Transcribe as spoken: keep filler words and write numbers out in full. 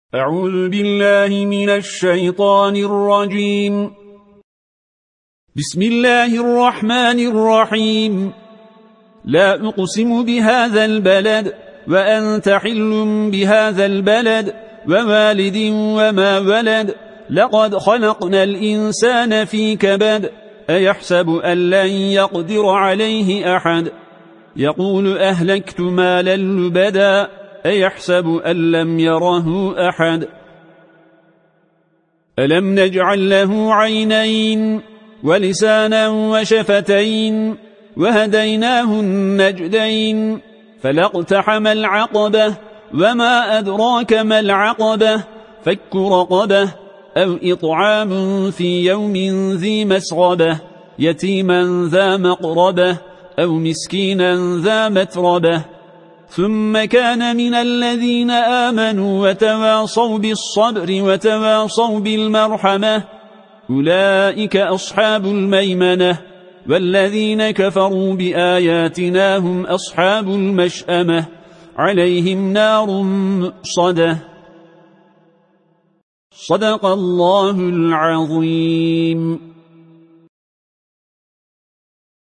أعوذ بالله من الشيطان الرجيم. بسم الله الرحمن الرحيم. لا أقسم بهذا البلد وأنت حل بهذا البلد ووالد وما ولد لقد خلقنا الإنسان في كبد أيحسب أن لن يقدر عليه أحد يقول أهلكت مالا لبدا أيحسب أن لم يره أحد ألم نجعل له عينين ولسانا وشفتين وهديناه النجدين فلاقتحم العقبة وما أدراك ما العقبة فك رقبة أو إطعام في يوم ذي مسغبة يتيما ذا مقربة أو مسكينا ذا متربة ثم كان من الذين آمنوا وتواصوا بالصبر وتواصوا بالمرحمة أولئك أصحاب الميمنة والذين كفروا بآياتنا هم أصحاب المشأمة عليهم نار مؤصدة. صدق الله العظيم.